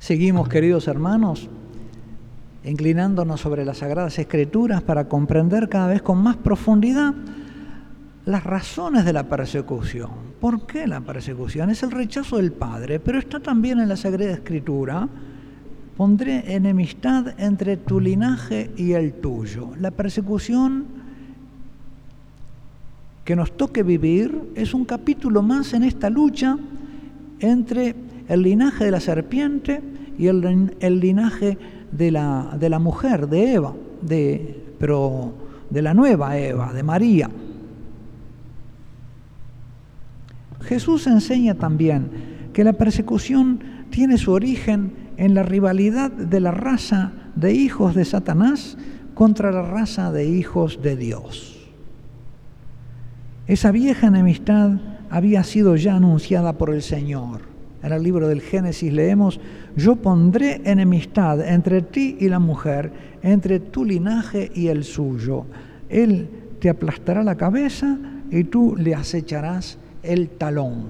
Seguimos, queridos hermanos, inclinándonos sobre las Sagradas Escrituras para comprender cada vez con más profundidad las razones de la persecución. ¿Por qué la persecución? Es el rechazo del Padre, pero está también en la Sagrada Escritura: pondré enemistad entre tu linaje y el tuyo. La persecución que nos toque vivir es un capítulo más en esta lucha entre el linaje de la serpiente y el linaje de la mujer, de Eva, pero de la nueva Eva, de María. Jesús enseña también que la persecución tiene su origen en la rivalidad de la raza de hijos de Satanás contra la raza de hijos de Dios. Esa vieja enemistad había sido ya anunciada por el Señor. En el libro del Génesis leemos: yo pondré enemistad entre ti y la mujer, entre tu linaje y el suyo. Él te aplastará la cabeza y tú le acecharás el talón.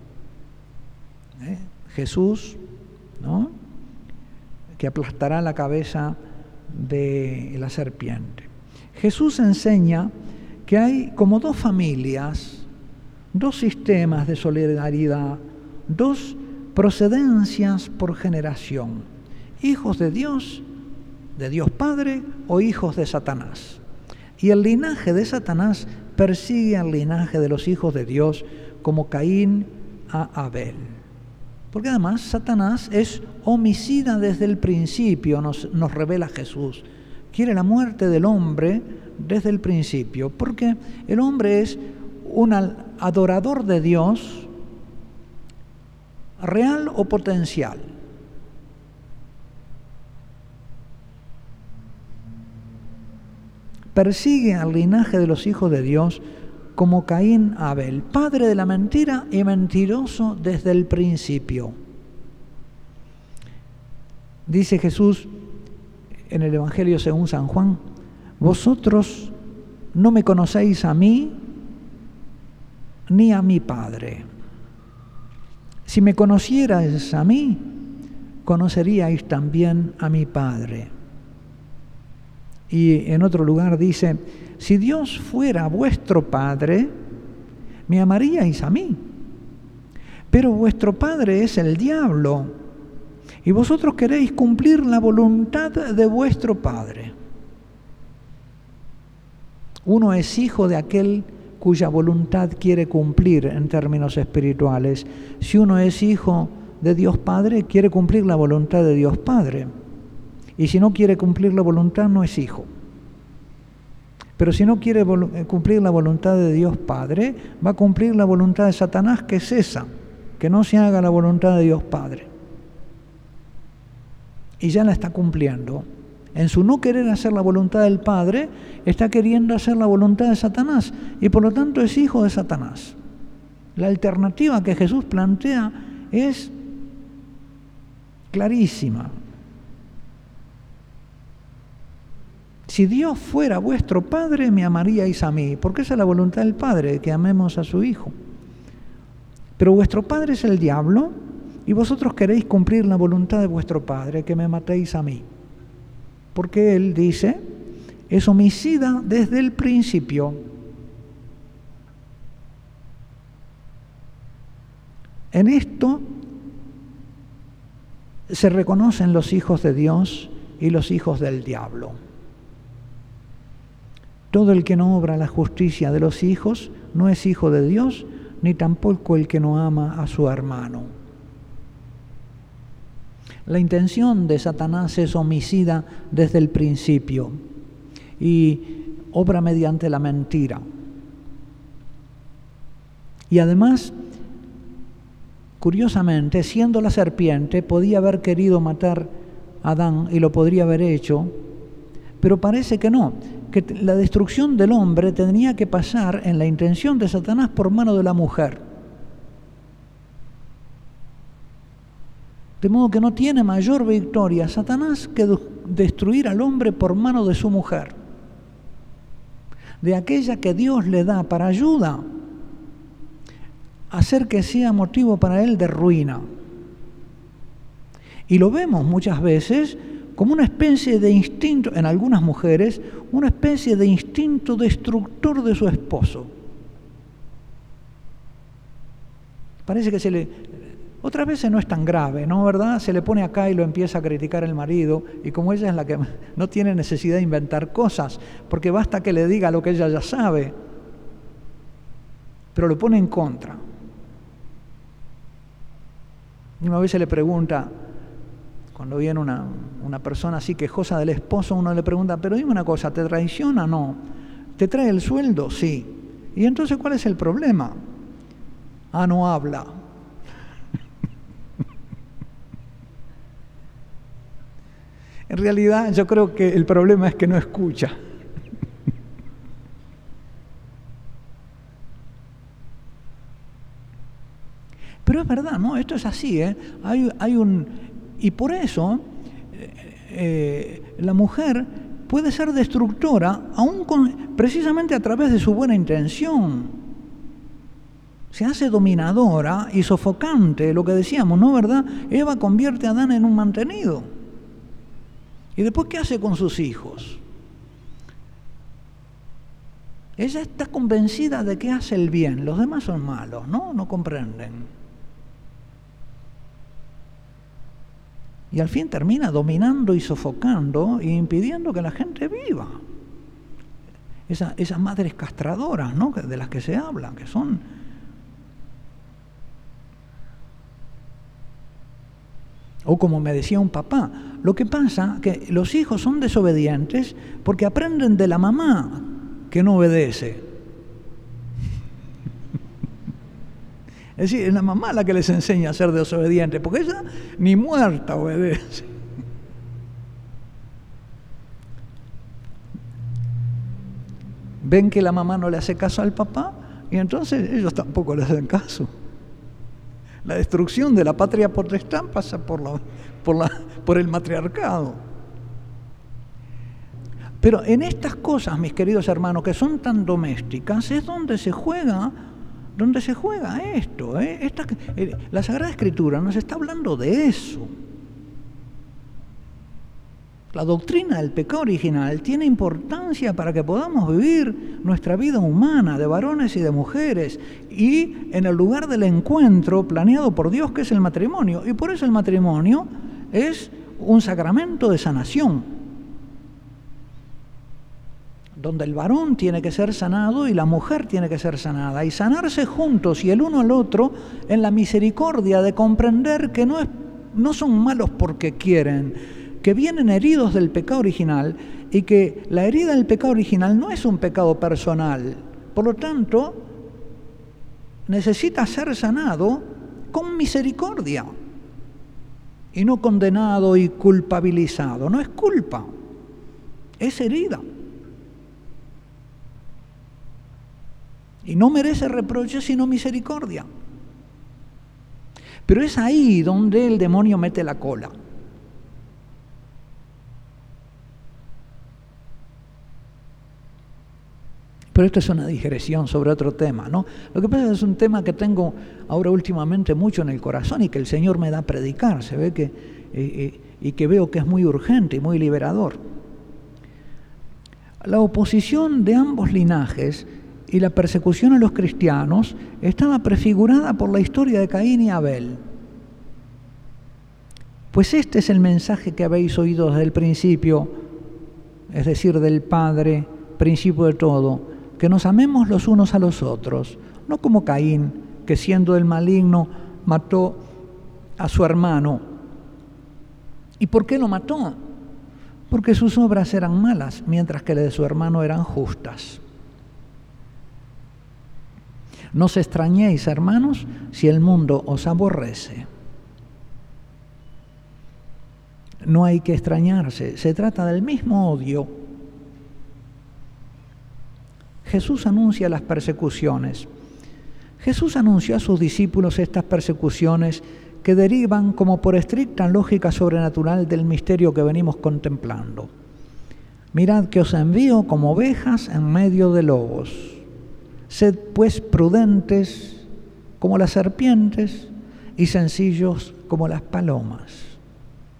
Jesús, ¿no?, que aplastará la cabeza de la serpiente. Jesús enseña que hay como dos familias, dos sistemas de solidaridad, dos procedencias por generación: hijos de Dios Padre, o hijos de Satanás. Y el linaje de Satanás persigue al linaje de los hijos de Dios, como Caín a Abel. Porque además Satanás es homicida desde el principio, nos revela Jesús. Quiere la muerte del hombre desde el principio, porque el hombre es un adorador de Dios, real o potencial. Persigue al linaje de los hijos de Dios como Caín a Abel, padre de la mentira y mentiroso desde el principio. Dice Jesús en el Evangelio según San Juan: vosotros no me conocéis a mí ni a mi Padre. Si me conocierais a mí, conoceríais también a mi Padre. Y en otro lugar dice: si Dios fuera vuestro Padre, me amaríais a mí. Pero vuestro padre es el diablo, y vosotros queréis cumplir la voluntad de vuestro padre. Uno es hijo de aquel cuya voluntad quiere cumplir en términos espirituales. Si uno es hijo de Dios Padre, quiere cumplir la voluntad de Dios Padre. Y si no quiere cumplir la voluntad, no es hijo. Pero si no quiere cumplir la voluntad de Dios Padre, va a cumplir la voluntad de Satanás, que es esa, que no se haga la voluntad de Dios Padre. Y ya la está cumpliendo. En su no querer hacer la voluntad del Padre, está queriendo hacer la voluntad de Satanás, y por lo tanto es hijo de Satanás. La alternativa que Jesús plantea es clarísima. Si Dios fuera vuestro Padre, me amaríais a mí, porque esa es la voluntad del Padre, que amemos a su Hijo. Pero vuestro padre es el diablo, y vosotros queréis cumplir la voluntad de vuestro Padre, que me matéis a mí. Porque Él, dice, es homicida desde el principio. En esto se reconocen los hijos de Dios y los hijos del diablo. Todo el que no obra la justicia de los hijos no es hijo de Dios, ni tampoco el que no ama a su hermano. La intención de Satanás es homicida desde el principio y obra mediante la mentira. Y además, curiosamente, siendo la serpiente, podía haber querido matar a Adán y lo podría haber hecho, pero parece que no, que la destrucción del hombre tenía que pasar en la intención de Satanás por mano de la mujer. De modo que no tiene mayor victoria Satanás que destruir al hombre por mano de su mujer, de aquella que Dios le da para ayuda, hacer que sea motivo para él de ruina. Y lo vemos muchas veces como una especie de instinto, en algunas mujeres, una especie de instinto destructor de su esposo. Parece que otras veces no es tan grave, ¿no? ¿Verdad? Se le pone acá y lo empieza a criticar el marido, y como ella es la que no tiene necesidad de inventar cosas, porque basta que le diga lo que ella ya sabe, pero lo pone en contra. Y una vez se le pregunta, cuando viene una persona así quejosa del esposo, uno le pregunta, pero dime una cosa, ¿te traiciona? No. ¿Te trae el sueldo? Sí. ¿Y entonces cuál es el problema? Ah, no habla. En realidad yo creo que el problema es que no escucha. Pero es verdad, ¿no? Esto es así, ¿eh? Y por eso la mujer puede ser destructora precisamente a través de su buena intención. Se hace dominadora y sofocante, lo que decíamos, ¿no? ¿Verdad? Eva convierte a Adán en un mantenido. ¿Y después qué hace con sus hijos? Ella está convencida de que hace el bien, los demás son malos, ¿no? No comprenden. Y al fin termina dominando y sofocando e impidiendo que la gente viva. Esas madres castradoras, ¿no? De las que se habla, que son... O como me decía un papá, lo que pasa es que los hijos son desobedientes porque aprenden de la mamá que no obedece. Es decir, es la mamá la que les enseña a ser desobedientes, porque ella ni muerta obedece. Ven que la mamá no le hace caso al papá y entonces ellos tampoco le hacen caso. La destrucción de la patria potestad pasa por el matriarcado. Pero en estas cosas, mis queridos hermanos, que son tan domésticas, es donde se juega esto. La Sagrada Escritura nos está hablando de eso. La doctrina del pecado original tiene importancia para que podamos vivir nuestra vida humana de varones y de mujeres y en el lugar del encuentro planeado por Dios, que es el matrimonio. Y por eso el matrimonio es un sacramento de sanación, donde el varón tiene que ser sanado y la mujer tiene que ser sanada, y sanarse juntos y el uno al otro en la misericordia de comprender que no son malos porque quieren, que vienen heridos del pecado original y que la herida del pecado original no es un pecado personal. Por lo tanto, necesita ser sanado con misericordia y no condenado y culpabilizado. No es culpa, es herida. Y no merece reproche sino misericordia. Pero es ahí donde el demonio mete la cola. Pero esto es una digresión sobre otro tema, ¿no? Lo que pasa es que es un tema que tengo ahora últimamente mucho en el corazón y que el Señor me da a predicar. Se ve y que veo que es muy urgente y muy liberador. La oposición de ambos linajes y la persecución a los cristianos estaba prefigurada por la historia de Caín y Abel. Pues este es el mensaje que habéis oído desde el principio, es decir, del Padre, principio de todo, que nos amemos los unos a los otros, no como Caín, que siendo el maligno mató a su hermano. ¿Y por qué lo mató? Porque sus obras eran malas, mientras que las de su hermano eran justas. No os extrañéis, hermanos, si el mundo os aborrece. No hay que extrañarse, se trata del mismo odio. Jesús anuncia las persecuciones. Jesús anunció a sus discípulos estas persecuciones que derivan como por estricta lógica sobrenatural del misterio que venimos contemplando. Mirad que os envío como ovejas en medio de lobos. Sed pues prudentes como las serpientes y sencillos como las palomas.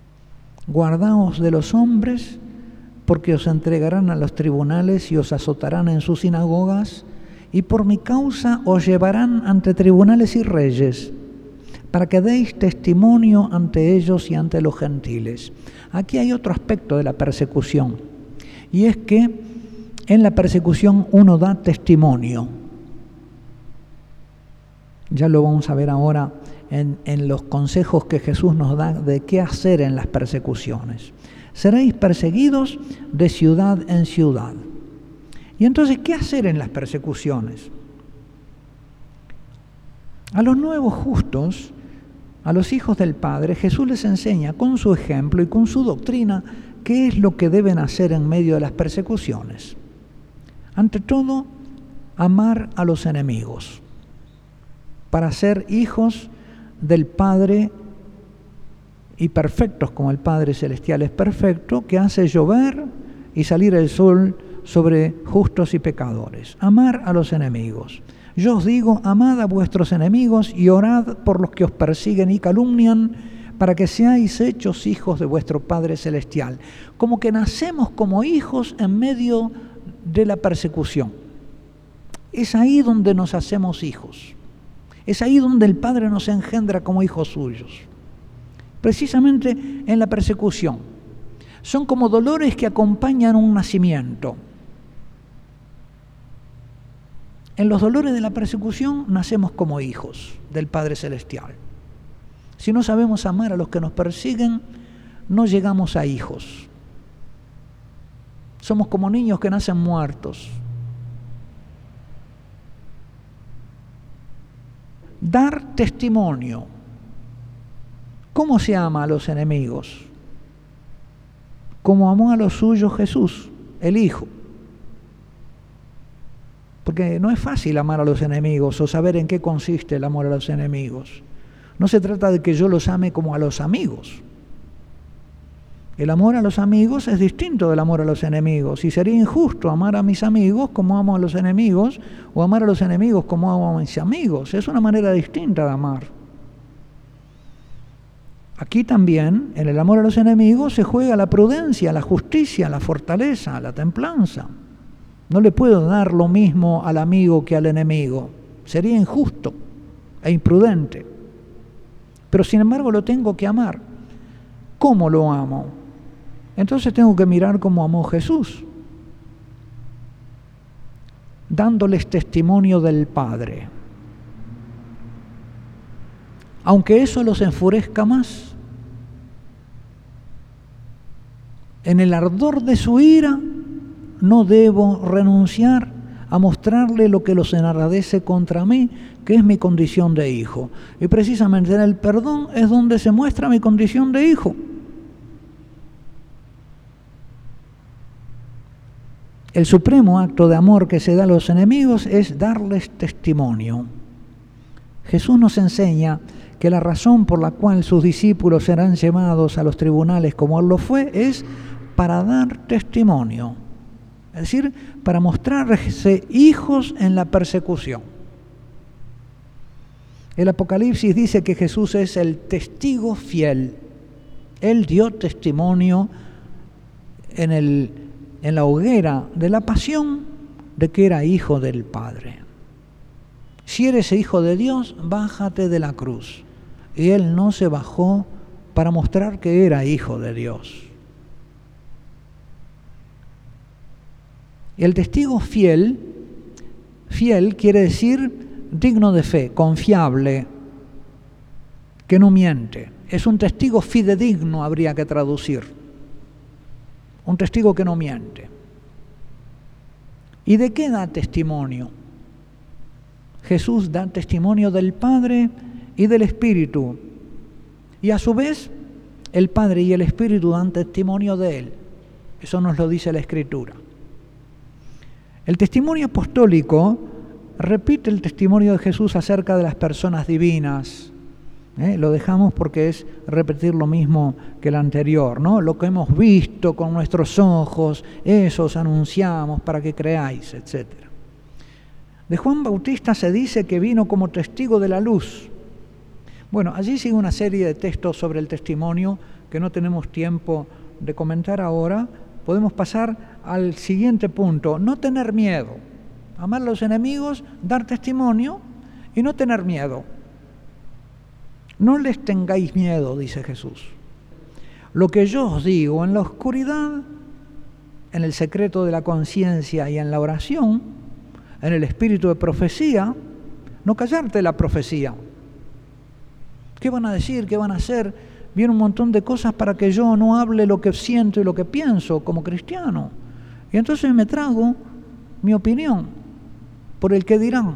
guardaos de los hombres, porque os entregarán a los tribunales y os azotarán en sus sinagogas, y por mi causa os llevarán ante tribunales y reyes, para que deis testimonio ante ellos y ante los gentiles. Aquí hay otro aspecto de la persecución, y es que en la persecución uno da testimonio. Ya lo vamos a ver ahora en los consejos que Jesús nos da de qué hacer en las persecuciones. Seréis perseguidos de ciudad en ciudad. Y entonces, ¿qué hacer en las persecuciones? A los nuevos justos, a los hijos del Padre, Jesús les enseña con su ejemplo y con su doctrina qué es lo que deben hacer en medio de las persecuciones. Ante todo, amar a los enemigos, para ser hijos del Padre y perfectos como el Padre Celestial es perfecto, que hace llover y salir el sol sobre justos y pecadores. Amar a los enemigos. Yo os digo, amad a vuestros enemigos y orad por los que os persiguen y calumnian, para que seáis hechos hijos de vuestro Padre Celestial. Como que nacemos como hijos en medio de la persecución. Es ahí donde nos hacemos hijos. Es ahí donde el Padre nos engendra como hijos suyos. Precisamente en la persecución. Son como dolores que acompañan un nacimiento. En los dolores de la persecución nacemos como hijos del Padre Celestial. Si no sabemos amar a los que nos persiguen, no llegamos a hijos. Somos como niños que nacen muertos. Dar testimonio. ¿Cómo se ama a los enemigos? Como amó a los suyos Jesús, el Hijo. Porque no es fácil amar a los enemigos o saber en qué consiste el amor a los enemigos. No se trata de que yo los ame como a los amigos. El amor a los amigos es distinto del amor a los enemigos. Y sería injusto amar a mis amigos como amo a los enemigos, o amar a los enemigos como amo a mis amigos. Es una manera distinta de amar. Aquí también, en el amor a los enemigos, se juega la prudencia, la justicia, la fortaleza, la templanza. No le puedo dar lo mismo al amigo que al enemigo. Sería injusto e imprudente. Pero sin embargo lo tengo que amar. ¿Cómo lo amo? Entonces tengo que mirar cómo amó Jesús, dándoles testimonio del Padre. Aunque eso los enfurezca más, en el ardor de su ira no debo renunciar a mostrarle lo que los enardece contra mí, que es mi condición de hijo. Y precisamente en el perdón es donde se muestra mi condición de hijo. El supremo acto de amor que se da a los enemigos es darles testimonio. Jesús nos enseña que la razón por la cual sus discípulos serán llevados a los tribunales como Él lo fue es para dar testimonio. Es decir, para mostrarse hijos en la persecución. El Apocalipsis dice que Jesús es el testigo fiel. Él dio testimonio en la hoguera de la pasión de que era hijo del Padre. Si eres hijo de Dios, bájate de la cruz. Y Él no se bajó para mostrar que era hijo de Dios. El testigo fiel quiere decir digno de fe, confiable, que no miente. Es un testigo fidedigno, habría que traducir. Un testigo que no miente. ¿Y de qué da testimonio? Jesús da testimonio del Padre y del Espíritu. Y a su vez, el Padre y el Espíritu dan testimonio de Él. Eso nos lo dice la Escritura. El testimonio apostólico repite el testimonio de Jesús acerca de las personas divinas. Lo dejamos porque es repetir lo mismo que el anterior, ¿no? Lo que hemos visto con nuestros ojos, eso os anunciamos para que creáis, etc. De Juan Bautista se dice que vino como testigo de la luz. Bueno, allí sigue una serie de textos sobre el testimonio que no tenemos tiempo de comentar ahora, podemos pasar al siguiente punto: no tener miedo. Amar a los enemigos, dar testimonio y no tener miedo. No les tengáis miedo, dice Jesús. Lo que yo os digo en la oscuridad, en el secreto de la conciencia y en la oración, en el espíritu de profecía, no callarte la profecía. ¿Qué van a decir? ¿Qué van a hacer? Viene un montón de cosas para que yo no hable lo que siento y lo que pienso como cristiano. Y entonces me trago mi opinión por el que dirán.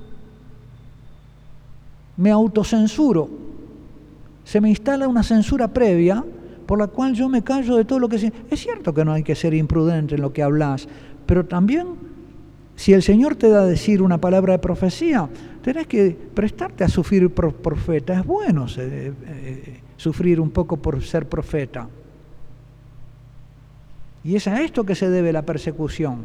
Me autocensuro. Se me instala una censura previa por la cual yo me callo de todo lo que se... Es cierto que no hay que ser imprudente en lo que hablas, pero también, si el Señor te da a decir una palabra de profecía, tenés que prestarte a sufrir por profeta. Es bueno sufrir un poco por ser profeta. Y es a esto que se debe la persecución.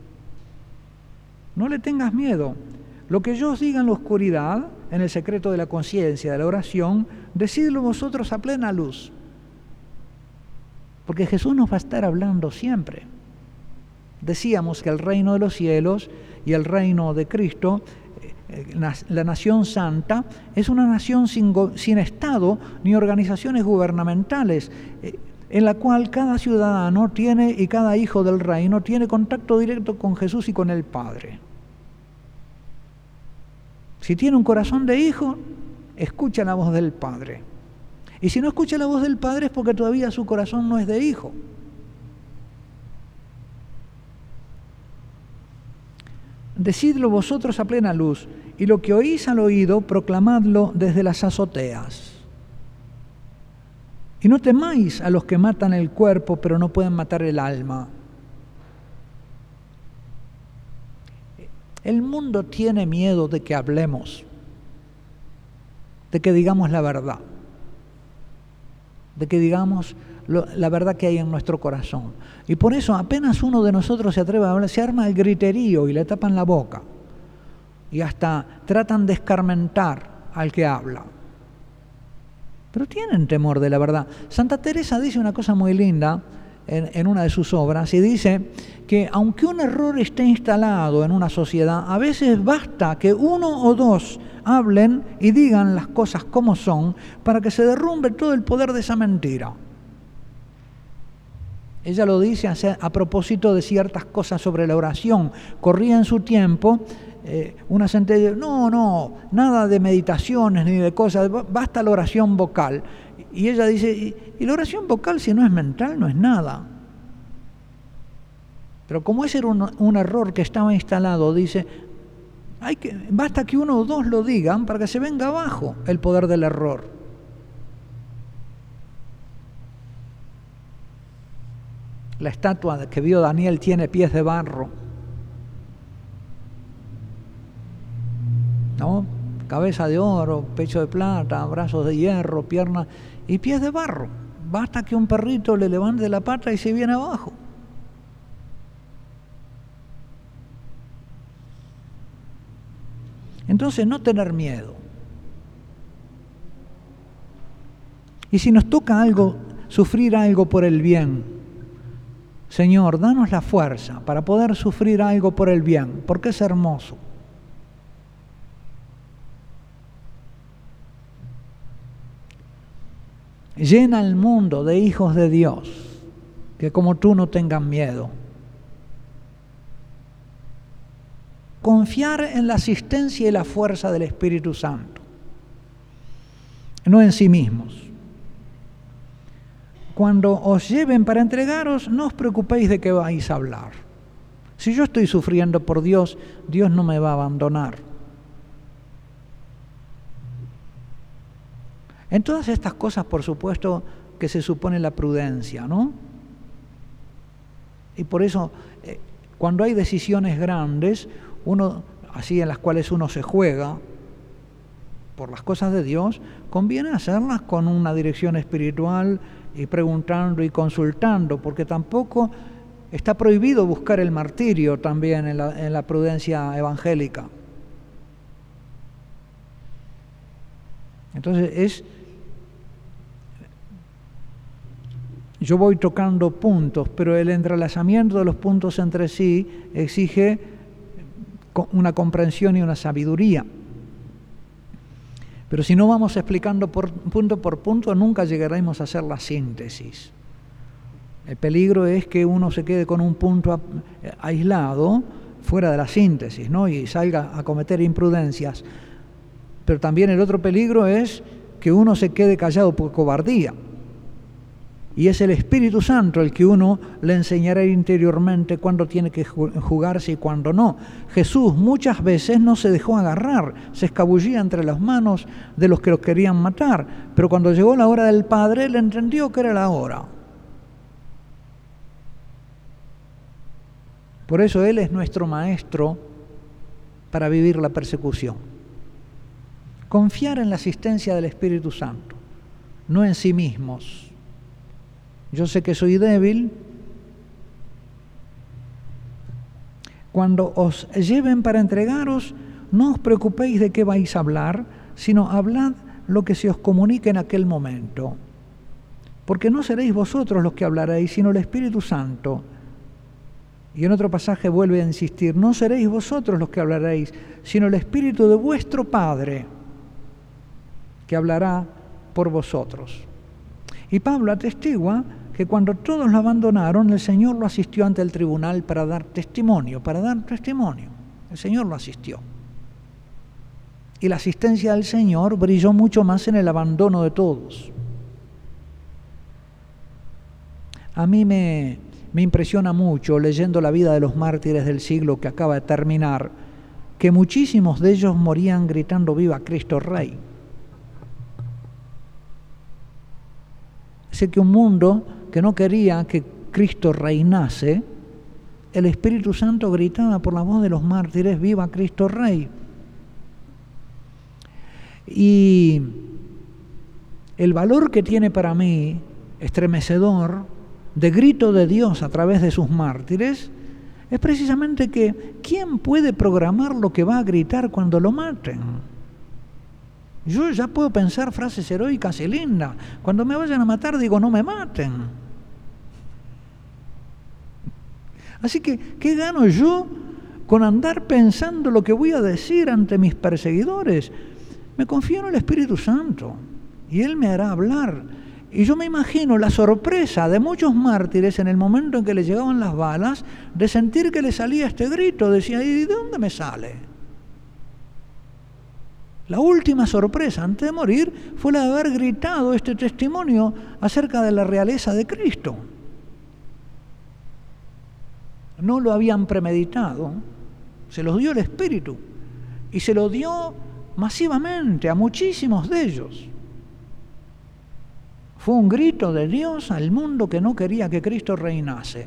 No le tengas miedo. Lo que yo os diga en la oscuridad, en el secreto de la conciencia, de la oración, decidlo vosotros a plena luz. Porque Jesús nos va a estar hablando siempre. Decíamos que el reino de los cielos y el reino de Cristo, la nación santa, es una nación sin Estado ni organizaciones gubernamentales, en la cual cada ciudadano tiene y cada hijo del reino tiene contacto directo con Jesús y con el Padre. Si tiene un corazón de hijo, escucha la voz del Padre. Y si no escucha la voz del Padre es porque todavía su corazón no es de hijo. Decidlo vosotros a plena luz, y lo que oís al oído, proclamadlo desde las azoteas. Y no temáis a los que matan el cuerpo, pero no pueden matar el alma. El mundo tiene miedo de que hablemos, de que digamos la verdad, de que digamos la verdad que hay en nuestro corazón. Y por eso apenas uno de nosotros se atreve a hablar, se arma el griterío y le tapan la boca. Y hasta tratan de escarmentar al que habla. Pero tienen temor de la verdad. Santa Teresa dice una cosa muy linda en una de sus obras, y dice que aunque un error esté instalado en una sociedad, a veces basta que uno o dos hablen y digan las cosas como son para que se derrumbe todo el poder de esa mentira. Ella lo dice a propósito de ciertas cosas sobre la oración. Corría en su tiempo una sentencia, no, nada de meditaciones ni de cosas, basta la oración vocal. Y ella dice, y la oración vocal, si no es mental, no es nada. Pero como ese era un error que estaba instalado, dice, basta que uno o dos lo digan para que se venga abajo el poder del error. La estatua que vio Daniel tiene pies de barro, ¿no? Cabeza de oro, pecho de plata, brazos de hierro, piernas y pies de barro. Basta que un perrito le levante la pata y se viene abajo. Entonces, no tener miedo. Y si nos toca algo, sufrir algo por el bien, Señor, danos la fuerza para poder sufrir algo por el bien, porque es hermoso. Llena el mundo de hijos de Dios, que como tú no tengan miedo. Confiar en la asistencia y la fuerza del Espíritu Santo, no en sí mismos. Cuando os lleven para entregaros, no os preocupéis de qué vais a hablar. Si yo estoy sufriendo por Dios, Dios no me va a abandonar. En todas estas cosas, por supuesto, que se supone la prudencia, ¿no? Y por eso, cuando hay decisiones grandes, así en las cuales uno se juega por las cosas de Dios, conviene hacerlas con una dirección espiritual y preguntando y consultando, porque tampoco está prohibido buscar el martirio también en la prudencia evangélica. Entonces yo voy tocando puntos, pero el entrelazamiento de los puntos entre sí exige una comprensión y una sabiduría. Pero si no vamos explicando punto por punto, nunca llegaremos a hacer la síntesis. El peligro es que uno se quede con un punto aislado, fuera de la síntesis, ¿no? Y salga a cometer imprudencias. Pero también el otro peligro es que uno se quede callado por cobardía. Y es el Espíritu Santo el que uno le enseñará interiormente cuándo tiene que jugarse y cuándo no. Jesús muchas veces no se dejó agarrar, se escabullía entre las manos de los que lo querían matar, pero cuando llegó la hora del Padre, él entendió que era la hora. Por eso Él es nuestro maestro para vivir la persecución. Confiar en la asistencia del Espíritu Santo, no en sí mismos. Yo sé que soy débil. Cuando os lleven para entregaros, no os preocupéis de qué vais a hablar, sino hablad lo que se os comunique en aquel momento. Porque no seréis vosotros los que hablaréis, sino el Espíritu Santo. Y en otro pasaje vuelve a insistir, no seréis vosotros los que hablaréis, sino el Espíritu de vuestro Padre, que hablará por vosotros. Y Pablo atestigua que cuando todos lo abandonaron, el Señor lo asistió ante el tribunal para dar testimonio. El Señor lo asistió. Y la asistencia del Señor brilló mucho más en el abandono de todos. A mí me impresiona mucho, leyendo la vida de los mártires del siglo que acaba de terminar, que muchísimos de ellos morían gritando «Viva Cristo Rey». Sé que un mundo que no quería que Cristo reinase, el Espíritu Santo gritaba por la voz de los mártires «Viva Cristo Rey». Y el valor que tiene para mí, estremecedor, de grito de Dios a través de sus mártires, es precisamente que ¿quién puede programar lo que va a gritar cuando lo maten? Yo ya puedo pensar frases heroicas y lindas. Cuando me vayan a matar digo, no me maten. Así que, ¿qué gano yo con andar pensando lo que voy a decir ante mis perseguidores? Me confío en el Espíritu Santo y Él me hará hablar. Y yo me imagino la sorpresa de muchos mártires en el momento en que les llegaban las balas, de sentir que les salía este grito. Decía, ¿y de dónde me sale? La última sorpresa antes de morir fue la de haber gritado este testimonio acerca de la realeza de Cristo. No lo habían premeditado, se los dio el Espíritu y se lo dio masivamente a muchísimos de ellos. Fue un grito de Dios al mundo que no quería que Cristo reinase.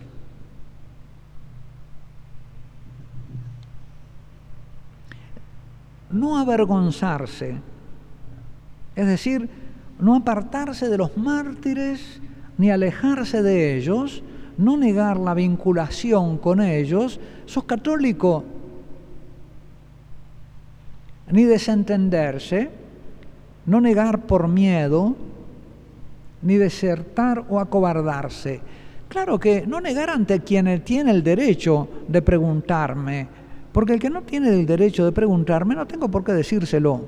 No avergonzarse, es decir, no apartarse de los mártires ni alejarse de ellos, no negar la vinculación con ellos. ¿Sos católico? Ni desentenderse, no negar por miedo, ni desertar o acobardarse. Claro que no negar ante quien tiene el derecho de preguntarme, porque el que no tiene el derecho de preguntarme no tengo por qué decírselo.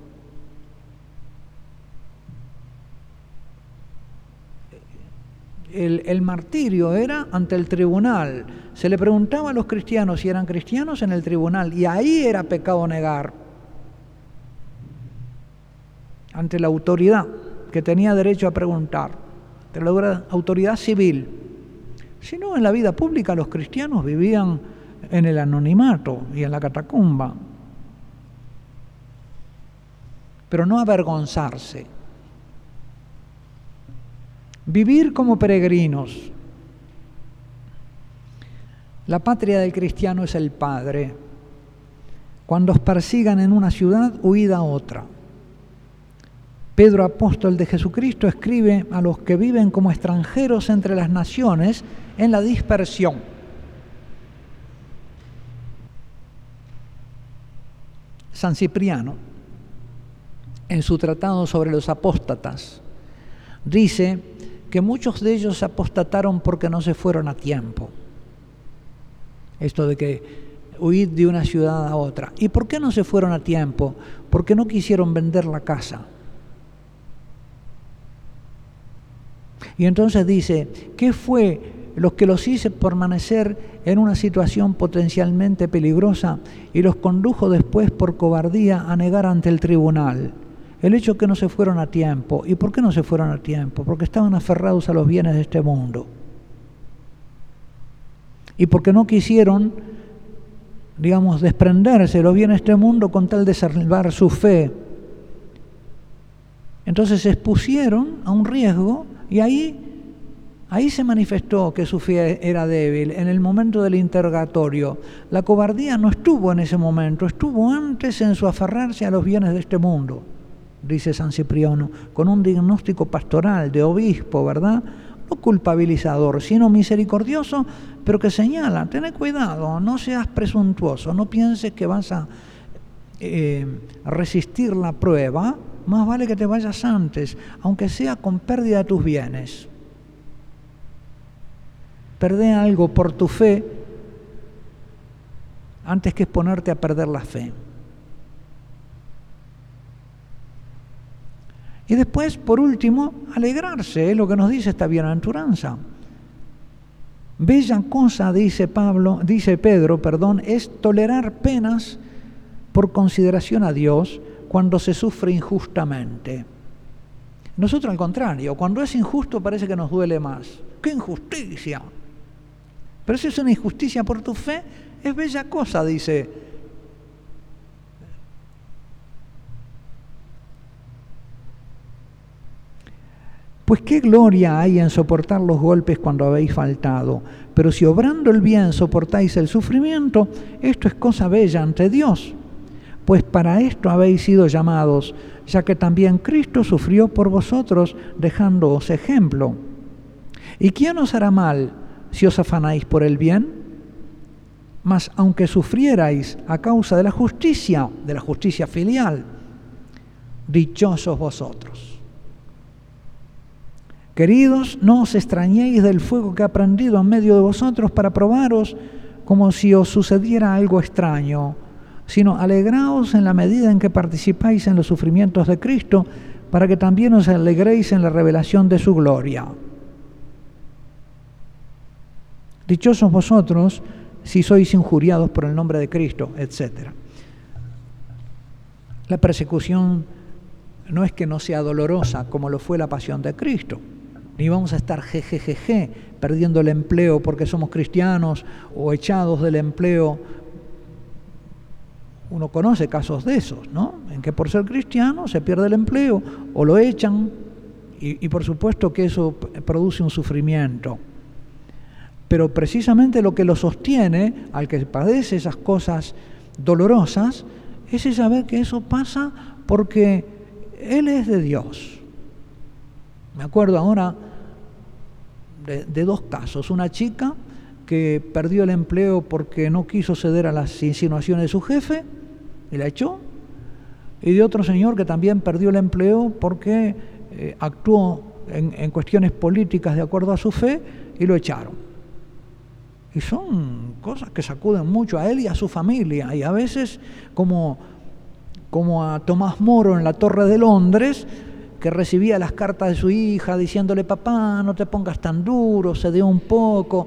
El martirio era ante el tribunal. Se le preguntaba a los cristianos si eran cristianos en el tribunal, y ahí era pecado negar. Ante la autoridad que tenía derecho a preguntar, ante la autoridad civil. Si no, en la vida pública los cristianos vivían en el anonimato y en la catacumba. Pero no avergonzarse. Vivir como peregrinos. La patria del cristiano es el Padre. Cuando os persigan en una ciudad, huid a otra. Pedro, apóstol de Jesucristo, escribe a los que viven como extranjeros entre las naciones en la dispersión. San Cipriano, en su tratado sobre los apóstatas, dice que muchos de ellos apostataron porque no se fueron a tiempo. Esto de que huir de una ciudad a otra. ¿Y por qué no se fueron a tiempo? Porque no quisieron vender la casa. Y entonces dice, ¿qué fue lo que los hizo permanecer en una situación potencialmente peligrosa y los condujo después por cobardía a negar ante el tribunal? El hecho que no se fueron a tiempo. ¿Y por qué no se fueron a tiempo? Porque estaban aferrados a los bienes de este mundo. Y porque no quisieron, digamos, desprenderse de los bienes de este mundo con tal de salvar su fe. Entonces se expusieron a un riesgo y ahí se manifestó que su fe era débil, en el momento del interrogatorio. La cobardía no estuvo en ese momento, estuvo antes en su aferrarse a los bienes de este mundo, dice San Cipriano, con un diagnóstico pastoral de obispo, ¿verdad? No culpabilizador, sino misericordioso, pero que señala, ten cuidado, no seas presuntuoso, no pienses que vas a resistir la prueba, más vale que te vayas antes, aunque sea con pérdida de tus bienes. Perdé algo por tu fe antes que exponerte a perder la fe. Y después, por último, alegrarse, es lo que nos dice esta bienaventuranza. Bella cosa, dice Pedro, es tolerar penas por consideración a Dios cuando se sufre injustamente. Nosotros al contrario, cuando es injusto parece que nos duele más. ¡Qué injusticia! Pero si es una injusticia por tu fe, es bella cosa, dice. Pues qué gloria hay en soportar los golpes cuando habéis faltado, pero si obrando el bien soportáis el sufrimiento, esto es cosa bella ante Dios, pues para esto habéis sido llamados, ya que también Cristo sufrió por vosotros, dejándoos ejemplo. ¿Y quién os hará mal si os afanáis por el bien? Mas aunque sufrierais a causa de la justicia filial, dichosos vosotros. Queridos, no os extrañéis del fuego que ha prendido en medio de vosotros para probaros como si os sucediera algo extraño, sino alegraos en la medida en que participáis en los sufrimientos de Cristo, para que también os alegréis en la revelación de su gloria. Dichosos vosotros si sois injuriados por el nombre de Cristo, etc. La persecución no es que no sea dolorosa como lo fue la pasión de Cristo, ni vamos a estar jejejeje perdiendo el empleo porque somos cristianos o echados del empleo. Uno conoce casos de esos, ¿no? En que por ser cristiano se pierde el empleo o lo echan y por supuesto que eso produce un sufrimiento. Pero precisamente lo que lo sostiene al que padece esas cosas dolorosas es el saber que eso pasa porque Él es de Dios. Me acuerdo ahora de dos casos. Una chica que perdió el empleo porque no quiso ceder a las insinuaciones de su jefe y la echó. Y de otro señor que también perdió el empleo porque actuó en cuestiones políticas de acuerdo a su fe y lo echaron. Y son cosas que sacuden mucho a él y a su familia. Y a veces, como a Tomás Moro en la Torre de Londres, que recibía las cartas de su hija diciéndole, papá, no te pongas tan duro, cede un poco.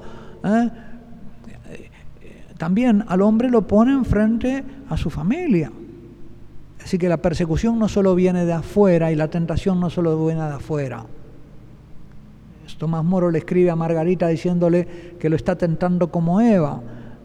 También al hombre lo ponen frente a su familia. Así que la persecución no solo viene de afuera y la tentación no solo viene de afuera. Tomás Moro le escribe a Margarita diciéndole que lo está tentando como Eva,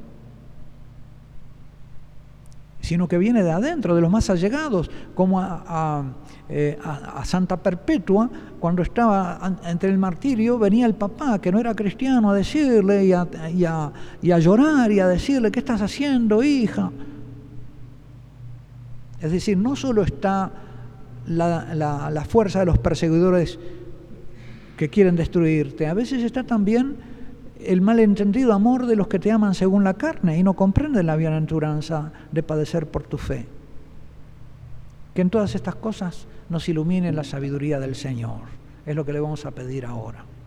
sino que viene de adentro, de los más allegados, como a Santa Perpetua, cuando estaba entre el martirio, venía el papá, que no era cristiano, a decirle y a llorar y a decirle, ¿qué estás haciendo, hija? Es decir, no solo está la fuerza de los perseguidores que quieren destruirte, a veces está también el malentendido amor de los que te aman según la carne y no comprenden la bienaventuranza de padecer por tu fe. Que en todas estas cosas nos ilumine la sabiduría del Señor. Es lo que le vamos a pedir ahora.